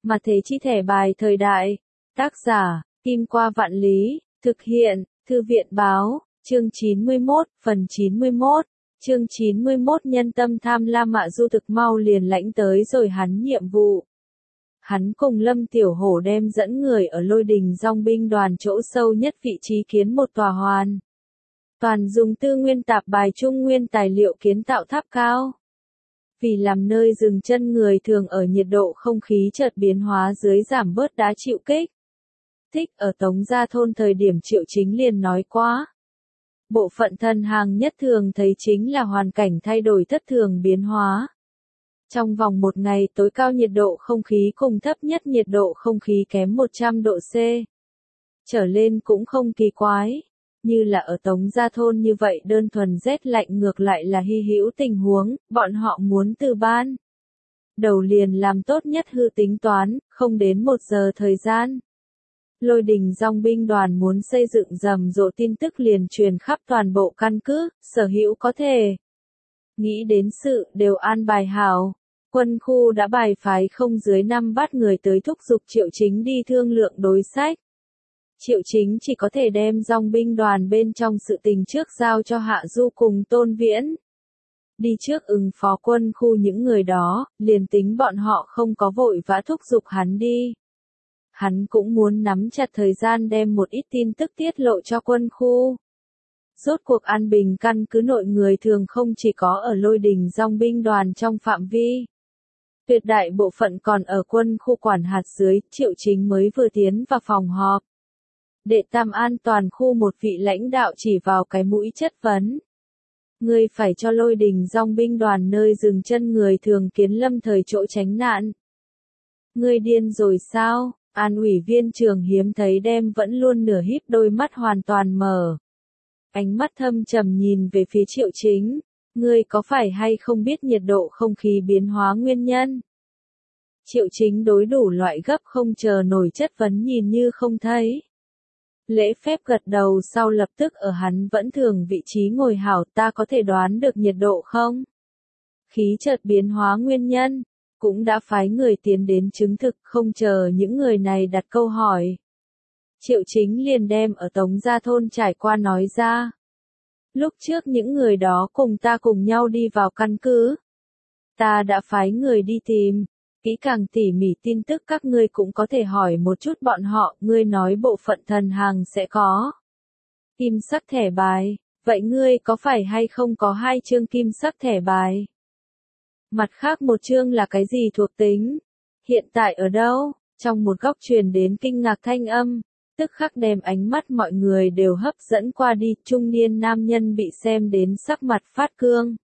Mà thế chi thẻ bài thời đại. Tác giả, Kim Qua Vạn Lý, thực hiện, Thư viện báo, chương 91, phần 91. Chương 91 nhân tâm tham lam Mạ Du thực mau liền lãnh tới rồi hắn nhiệm vụ. Hắn cùng Lâm Tiểu Hổ đem dẫn người ở Lôi Đình Dòng binh đoàn chỗ sâu nhất vị trí kiến một tòa hoàn. Toàn dùng tư nguyên tạp bài trung nguyên tài liệu kiến tạo tháp cao. Vì làm nơi dừng chân người thường ở nhiệt độ không khí chợt biến hóa dưới giảm bớt đá chịu kích. Thích ở Tống Gia Thôn thời điểm Triệu Chính liền nói quá. Bộ phận thần hàng nhất thường thấy chính là hoàn cảnh thay đổi thất thường biến hóa. Trong vòng một ngày tối cao nhiệt độ không khí cùng thấp nhất nhiệt độ không khí kém 100 độ C. Trở lên cũng không kỳ quái. Như là ở Tống Gia Thôn như vậy đơn thuần rét lạnh ngược lại là hy hữu tình huống, bọn họ muốn từ ban đầu liền làm tốt nhất hư tính toán, không đến 1 giờ thời gian. Lôi Đình Dòng binh đoàn muốn xây dựng rầm rộ tin tức liền truyền khắp toàn bộ căn cứ, sở hữu có thể nghĩ đến sự đều an bài hảo. Quân khu đã bài phái không dưới 5 bát người tới thúc giục Triệu Chính đi thương lượng đối sách. Triệu Chính chỉ có thể đem dòng binh đoàn bên trong sự tình trước giao cho Hạ Du cùng Tôn Viễn. Đi trước ứng phó quân khu những người đó, liền tính bọn họ không có vội vã thúc giục hắn đi. Hắn cũng muốn nắm chặt thời gian đem một ít tin tức tiết lộ cho quân khu. Rốt cuộc an bình căn cứ nội người thường không chỉ có ở Lôi Đình Dòng binh đoàn trong phạm vi. Tuyệt đại bộ phận còn ở quân khu quản hạt dưới, Triệu Chính mới vừa tiến vào phòng họp. Đệ tam an toàn khu một vị lãnh đạo chỉ vào cái mũi chất vấn. Ngươi phải cho Lôi Đình Dòng binh đoàn nơi dừng chân người thường kiến lâm thời chỗ tránh nạn. Ngươi điên rồi sao? An ủy viên trưởng hiếm thấy đem vẫn luôn nửa híp đôi mắt hoàn toàn mở. Ánh mắt thâm trầm nhìn về phía Triệu Chính. Ngươi có phải hay không biết nhiệt độ không khí biến hóa nguyên nhân? Triệu Chính đối đủ loại gấp không chờ nổi chất vấn nhìn như không thấy. Lễ phép gật đầu sau lập tức ở hắn vẫn thường vị trí ngồi hảo, ta có thể đoán được nhiệt độ không? Khí chợt biến hóa nguyên nhân, cũng đã phái người tiến đến chứng thực không chờ những người này đặt câu hỏi. Triệu Chính liền đem ở Tống Gia Thôn trải qua nói ra. Lúc trước những người đó cùng ta cùng nhau đi vào căn cứ. Ta đã phái người đi tìm. Kỹ càng tỉ mỉ tin tức các ngươi cũng có thể hỏi một chút bọn họ, ngươi nói bộ phận thần hàng sẽ có kim sắc thẻ bài, vậy ngươi có phải hay không có 2 chương kim sắc thẻ bài? Mặt khác một chương là cái gì thuộc tính? Hiện tại ở đâu? Trong một góc truyền đến kinh ngạc thanh âm, tức khắc đem ánh mắt mọi người đều hấp dẫn qua đi, trung niên nam nhân bị xem đến sắc mặt phát cương.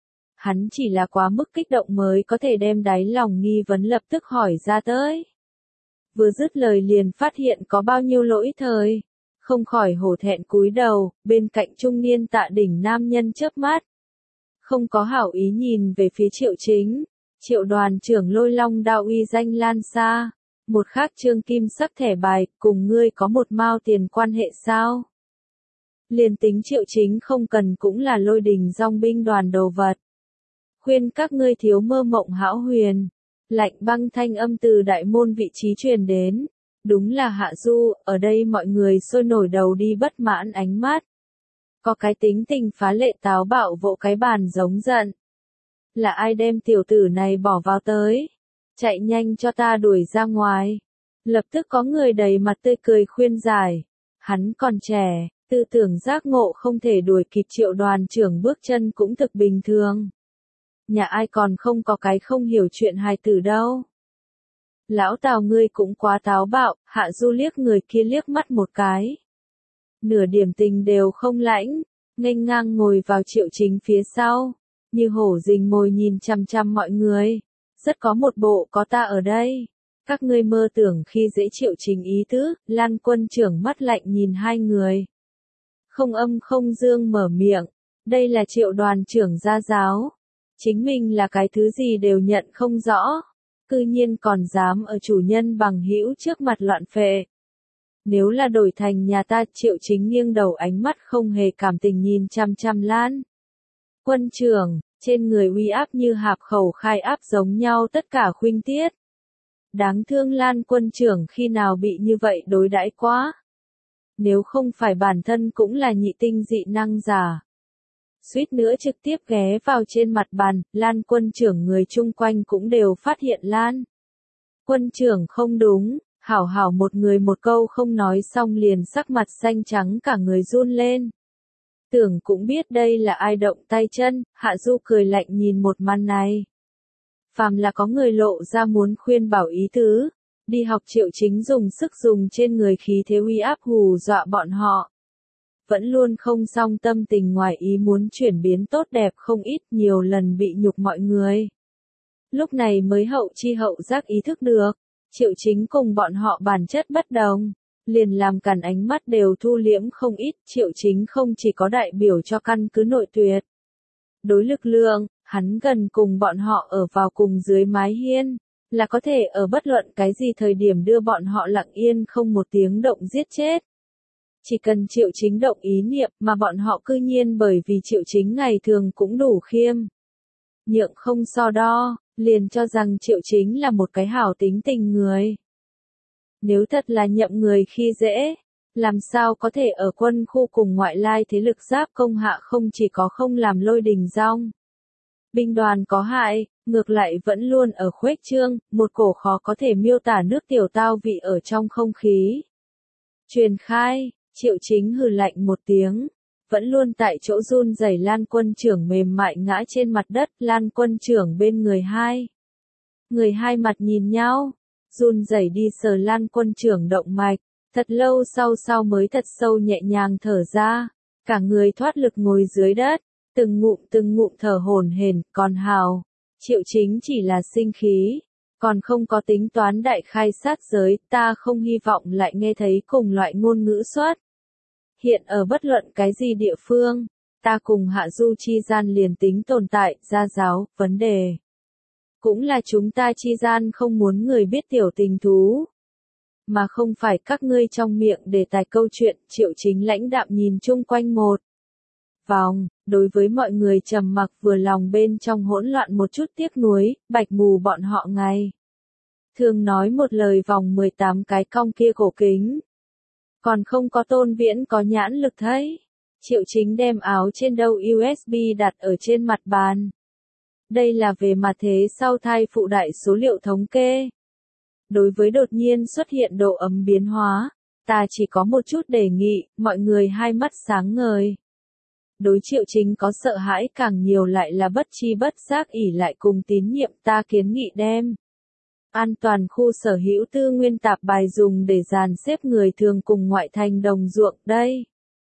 Hắn chỉ là quá mức kích động mới có thể đem đáy lòng nghi vấn lập tức hỏi ra tới. Vừa dứt lời liền phát hiện có bao nhiêu lỗi thời. Không khỏi hổ thẹn cúi đầu, bên cạnh trung niên tạ đỉnh nam nhân chớp mắt. Không có hảo ý nhìn về phía Triệu Chính. Triệu đoàn trưởng Lôi Long Đao uy danh lan xa. Một khác chương kim sắc thẻ bài, cùng ngươi có một mao tiền quan hệ sao? Liền tính Triệu Chính không cần cũng là Lôi Đình Dòng binh đoàn đồ vật. Khuyên các ngươi thiếu mơ mộng hão huyền. Lạnh băng thanh âm từ đại môn vị trí truyền đến. Đúng là Hạ Du, ở đây mọi người sôi nổi đầu đi bất mãn ánh mắt. Có cái tính tình phá lệ táo bạo vỗ cái bàn giống giận. Là ai đem tiểu tử này bỏ vào tới? Chạy nhanh cho ta đuổi ra ngoài. Lập tức có người đầy mặt tươi cười khuyên giải. Hắn còn trẻ, tư tưởng giác ngộ không thể đuổi kịp Triệu đoàn trưởng bước chân cũng thực bình thường. Nhà ai còn không có cái không hiểu chuyện hài tử đâu. Lão Tào ngươi cũng quá táo bạo, Hạ Du liếc người kia liếc mắt một cái. Nửa điểm tình đều không lãnh, nghênh ngang ngồi vào Triệu Chính phía sau, như hổ rình mồi nhìn chằm chằm mọi người. Rất có một bộ có ta ở đây. Các ngươi mơ tưởng khi dễ Triệu Chính ý tứ, Lan quân trưởng mắt lạnh nhìn hai người. Không âm không dương mở miệng, đây là Triệu đoàn trưởng gia giáo. Chính mình là cái thứ gì đều nhận không rõ. Cư nhiên còn dám ở chủ nhân bằng hữu trước mặt loạn phệ. Nếu là đổi thành nhà ta, Triệu Chính nghiêng đầu ánh mắt không hề cảm tình nhìn chăm chăm Lan quân trưởng, trên người uy áp như hạp khẩu khai áp giống nhau tất cả khuynh tiết. Đáng thương Lan quân trưởng khi nào bị như vậy đối đãi quá. Nếu không phải bản thân cũng là nhị tinh dị năng giả. Suýt nữa trực tiếp ghé vào trên mặt bàn, Lan quân trưởng người chung quanh cũng đều phát hiện Lan. Quân trưởng không đúng, hảo hảo một người một câu không nói xong liền sắc mặt xanh trắng cả người run lên. Tưởng cũng biết đây là ai động tay chân, Hạ Du cười lạnh nhìn một màn này. Phàm là có người lộ ra muốn khuyên bảo ý tứ, đi học Triệu Chính dùng sức dùng trên người khí thế uy áp hù dọa bọn họ. Vẫn luôn không song tâm tình ngoài ý muốn chuyển biến tốt đẹp không ít, nhiều lần bị nhục mọi người. Lúc này mới hậu chi hậu giác ý thức được, Triệu Chính cùng bọn họ bản chất bất đồng, liền làm cản ánh mắt đều thu liễm không ít. Triệu Chính không chỉ có đại biểu cho căn cứ nội tuyệt. Đối lực lượng, hắn gần cùng bọn họ ở vào cùng dưới mái hiên, là có thể ở bất luận cái gì thời điểm đưa bọn họ lặng yên không một tiếng động giết chết. Chỉ cần Triệu Chính động ý niệm mà bọn họ cư nhiên bởi vì Triệu Chính ngày thường cũng đủ khiêm nhượng không so đo, liền cho rằng Triệu Chính là một cái hảo tính tình người. Nếu thật là nhậm người khi dễ, làm sao có thể ở quân khu cùng ngoại lai thế lực giáp công hạ không chỉ có không làm lôi đình rong. Binh đoàn có hại, ngược lại vẫn luôn ở khuếch trương, một cổ khó có thể miêu tả nước tiểu tao vị ở trong không khí. Truyền khai, Triệu Chính hừ lạnh một tiếng, vẫn luôn tại chỗ run rẩy Lan quân trưởng mềm mại ngã trên mặt đất. Lan quân trưởng bên người hai. Người hai mặt nhìn nhau, run rẩy đi sờ Lan quân trưởng động mạch, thật lâu sau mới thật sâu nhẹ nhàng thở ra, cả người thoát lực ngồi dưới đất, từng ngụm thở hổn hển. Còn hào, Triệu Chính chỉ là sinh khí, còn không có tính toán đại khai sát giới, ta không hy vọng lại nghe thấy cùng loại ngôn ngữ xuất. Hiện ở bất luận cái gì địa phương, ta cùng Hạ Du chi gian liền tính tồn tại, gia giáo, vấn đề. Cũng là chúng ta chi gian không muốn người biết tiểu tình thú. Mà không phải các ngươi trong miệng đề tài câu chuyện. Triệu Chính lãnh đạm nhìn chung quanh một vòng, đối với mọi người trầm mặc vừa lòng bên trong hỗn loạn một chút tiếc nuối, bạch mù bọn họ ngày. Thường nói một lời vòng 18 cái cong kia cổ kính. Còn không có Tôn Viễn có nhãn lực thấy. Triệu Chính đem áo trên đầu USB đặt ở trên mặt bàn. Đây là về mặt thế sau thai phụ đại số liệu thống kê. Đối với đột nhiên xuất hiện độ ấm biến hóa, ta chỉ có một chút đề nghị, mọi người hai mắt sáng ngời. Đối Triệu Chính có sợ hãi càng nhiều lại là bất chi bất giác ỷ lại cùng tín nhiệm. Ta kiến nghị đem an toàn khu sở hữu tư nguyên tạp bài dùng để dàn xếp người thường cùng ngoại thành đồng ruộng. Đây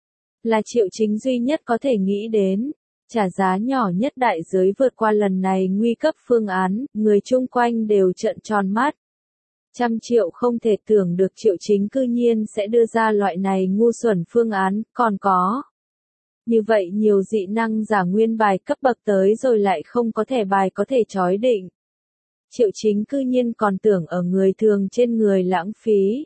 là Triệu Chính duy nhất có thể nghĩ đến, trả giá nhỏ nhất đại giới vượt qua lần này nguy cấp phương án. Người chung quanh đều trợn tròn mắt. 100 triệu không thể tưởng được Triệu Chính cư nhiên sẽ đưa ra loại này ngu xuẩn phương án. Còn có như vậy nhiều dị năng giả nguyên bài cấp bậc tới rồi lại không có thẻ bài có thể chói định. Triệu Chính cư nhiên còn tưởng ở người thường trên người lãng phí.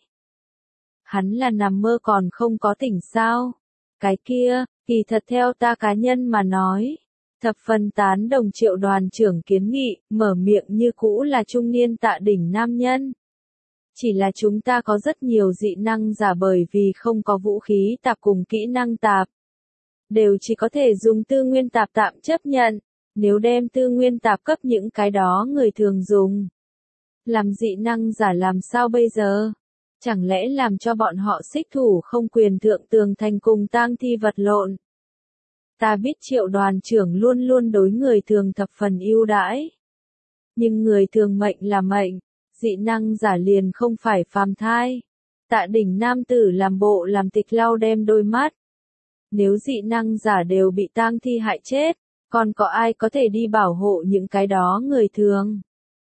Hắn là nằm mơ còn không có tỉnh sao? Cái kia, kỳ thật theo ta cá nhân mà nói, thập phần tán đồng Triệu đoàn trưởng kiến nghị, mở miệng như cũ là trung niên Tạ Đỉnh nam nhân. Chỉ là chúng ta có rất nhiều dị năng giả bởi vì không có vũ khí tạp cùng kỹ năng tạp. Đều chỉ có thể dùng tư nguyên tạp tạm chấp nhận. Nếu đem tư nguyên tạp cấp những cái đó người thường dùng. Làm dị năng giả làm sao bây giờ? Chẳng lẽ làm cho bọn họ xích thủ không quyền thượng tường thành cùng tang thi vật lộn? Ta biết Triệu đoàn trưởng luôn luôn đối người thường thập phần ưu đãi. Nhưng người thường mệnh là mệnh, dị năng giả liền không phải phàm thai. Tạ Đỉnh nam tử làm bộ làm tịch lau đem đôi mắt. Nếu dị năng giả đều bị tang thi hại chết, còn có ai có thể đi bảo hộ những cái đó người thường?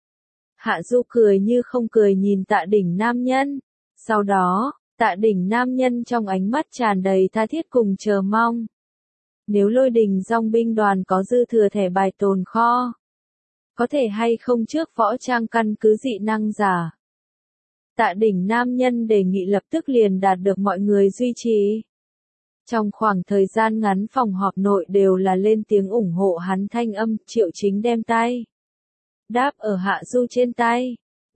Hạ Du cười như không cười nhìn Tạ Đỉnh nam nhân. Sau đó, Tạ Đỉnh nam nhân trong ánh mắt tràn đầy tha thiết cùng chờ mong. Nếu lôi đình dòng binh đoàn có dư thừa thẻ bài tồn kho, có thể hay không trước võ trang căn cứ dị năng giả? Tạ Đỉnh nam nhân đề nghị lập tức liền đạt được mọi người duy trì. Trong khoảng thời gian ngắn phòng họp nội đều là lên tiếng ủng hộ hắn thanh âm. Triệu Chính đem tay đáp ở Hạ Du trên tay,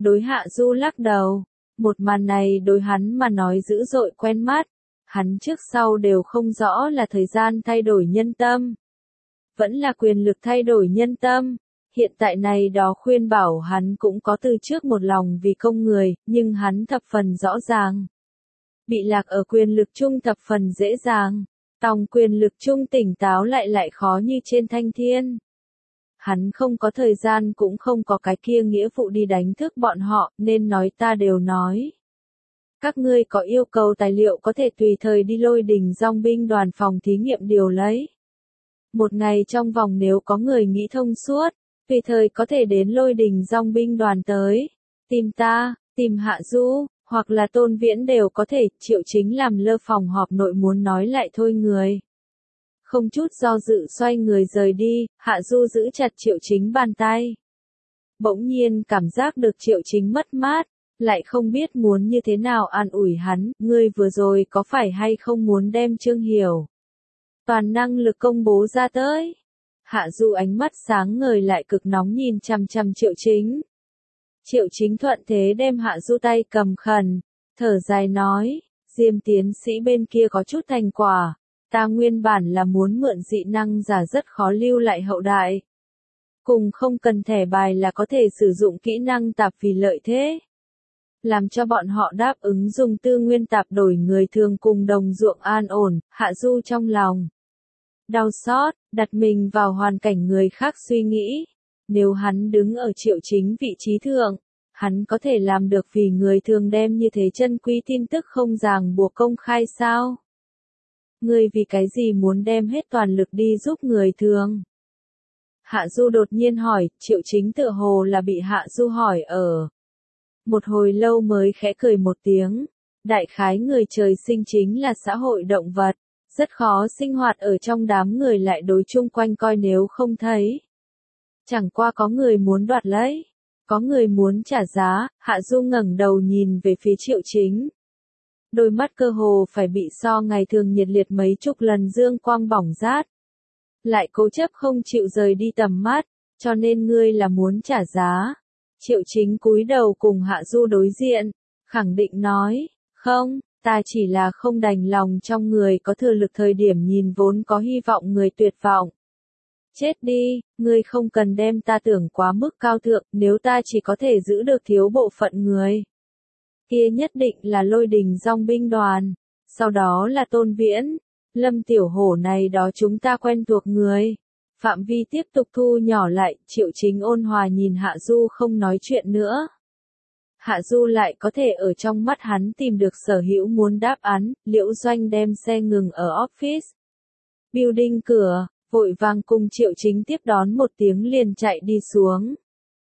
đối Hạ Du lắc đầu. Một màn này đối hắn mà nói dữ dội quen mắt. Hắn trước sau đều không rõ là thời gian thay đổi nhân tâm. Vẫn là quyền lực thay đổi nhân tâm. Hiện tại này đó khuyên bảo hắn cũng có từ trước một lòng vì công người, nhưng hắn thập phần rõ ràng. Bị lạc ở quyền lực chung thập phần dễ dàng. Tòng quyền lực chung tỉnh táo lại khó như trên thanh thiên. Hắn không có thời gian cũng không có cái kia nghĩa vụ đi đánh thức bọn họ, nên nói ta đều nói. Các ngươi có yêu cầu tài liệu có thể tùy thời đi Lôi Đình Dòng binh đoàn phòng thí nghiệm điều lấy. Một ngày trong vòng nếu có người nghĩ thông suốt, tùy thời có thể đến Lôi Đình Dòng binh đoàn tới. Tìm ta, tìm Hạ Du, hoặc là Tôn Viễn đều có thể. Triệu Chính làm lơ phòng họp nội muốn nói lại thôi người. Không chút do dự xoay người rời đi, Hạ Du giữ chặt Triệu Chính bàn tay. Bỗng nhiên cảm giác được Triệu Chính mất mát, lại không biết muốn như thế nào an ủi hắn, ngươi vừa rồi có phải hay không muốn đem Trương Hiểu toàn năng lực công bố ra tới. Hạ Du ánh mắt sáng ngời lại cực nóng nhìn chằm chằm Triệu Chính. Triệu Chính thuận thế đem Hạ Du tay cầm khẩn, thở dài nói, Diêm tiến sĩ bên kia có chút thành quả. Ta nguyên bản là muốn mượn dị năng giả rất khó lưu lại hậu đại. Cùng không cần thẻ bài là có thể sử dụng kỹ năng tạp vì lợi thế. Làm cho bọn họ đáp ứng dùng tư nguyên tạp đổi người thường cùng đồng ruộng an ổn. Hạ Du trong lòng đau xót, đặt mình vào hoàn cảnh người khác suy nghĩ. Nếu hắn đứng ở Triệu Chính vị trí thượng, hắn có thể làm được vì người thường đem như thế chân quý tin tức không ràng buộc công khai sao? Ngươi vì cái gì muốn đem hết toàn lực đi giúp người thường? Hạ Du đột nhiên hỏi, Triệu Chính tựa hồ là bị Hạ Du hỏi ở. Một hồi lâu mới khẽ cười một tiếng. Đại khái người trời sinh chính là xã hội động vật, rất khó sinh hoạt ở trong đám người lại đối chung quanh coi nếu không thấy. Chẳng qua có người muốn đoạt lấy, có người muốn trả giá. Hạ Du ngẩng đầu nhìn về phía Triệu Chính. Đôi mắt cơ hồ phải bị so ngày thường nhiệt liệt mấy chục lần dương quang bỏng rát. Lại cố chấp không chịu rời đi tầm mắt, cho nên ngươi là muốn trả giá. Triệu Chính cúi đầu cùng Hạ Du đối diện, khẳng định nói, không, ta chỉ là không đành lòng trong người có thừa lực thời điểm nhìn vốn có hy vọng người tuyệt vọng. Chết đi, ngươi không cần đem ta tưởng quá mức cao thượng, nếu ta chỉ có thể giữ được thiếu bộ phận người. Kia nhất định là Lôi Đình Dòng binh đoàn, sau đó là Tôn Viễn, Lâm Tiểu Hổ này đó chúng ta quen thuộc người. Phạm vi tiếp tục thu nhỏ lại, Triệu Chính ôn hòa nhìn Hạ Du không nói chuyện nữa. Hạ Du lại có thể ở trong mắt hắn tìm được sở hữu muốn đáp án. Liễu Doanh đem xe ngừng ở office building cửa, vội vàng cùng Triệu Chính tiếp đón một tiếng liền chạy đi xuống.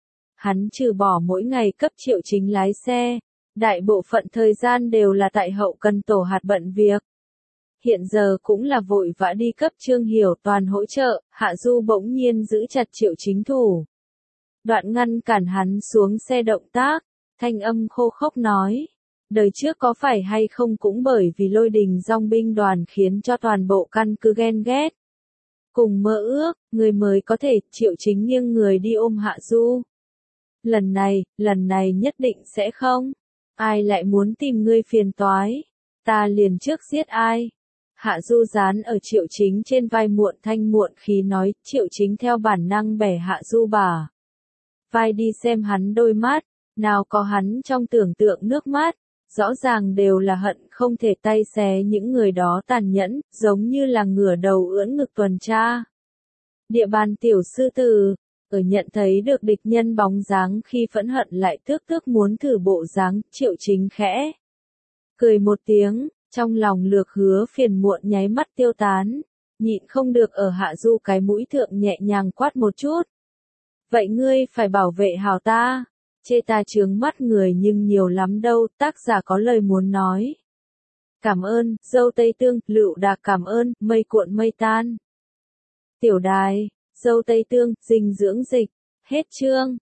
Hắn trừ bỏ mỗi ngày cấp Triệu Chính lái xe, đại bộ phận thời gian đều là tại hậu cần tổ hạt bận việc. Hiện giờ cũng là vội vã đi cấp Trương Hiểu toàn hỗ trợ. Hạ Du bỗng nhiên giữ chặt Triệu Chính thủ. Đoạn ngăn cản hắn xuống xe động tác, thanh âm khô khốc nói. Đời trước có phải hay không cũng bởi vì Lôi Đình Dòng binh đoàn khiến cho toàn bộ căn cứ ghen ghét. Cùng mơ ước, người mới có thể. Triệu Chính nghiêng người đi ôm Hạ Du. Lần này nhất định sẽ không. Ai lại muốn tìm ngươi phiền toái? Ta liền trước giết ai? Hạ Du dán ở Triệu Chính trên vai muộn thanh muộn khí nói. Triệu Chính theo bản năng bẻ Hạ Du bả vai đi xem hắn đôi mắt, nào có hắn trong tưởng tượng nước mắt, rõ ràng đều là hận không thể tay xé những người đó tàn nhẫn, giống như là ngửa đầu ưỡn ngực tuần tra. Địa bàn tiểu sư tử, ở nhận thấy được địch nhân bóng dáng khi phẫn hận lại tước muốn thử bộ dáng. Triệu Chính khẽ cười một tiếng, trong lòng lược hứa phiền muộn nháy mắt tiêu tán, nhịn không được ở Hạ Du cái mũi thượng nhẹ nhàng quát một chút. Vậy ngươi phải bảo vệ hảo ta, chê ta chướng mắt người nhưng nhiều lắm đâu. Tác giả có lời muốn nói. Cảm ơn, dâu Tây Tương, Lựu Đạc cảm ơn, mây cuộn mây tan. Tiểu đài, dâu Tây Tương, dinh dưỡng dịch, hết chương.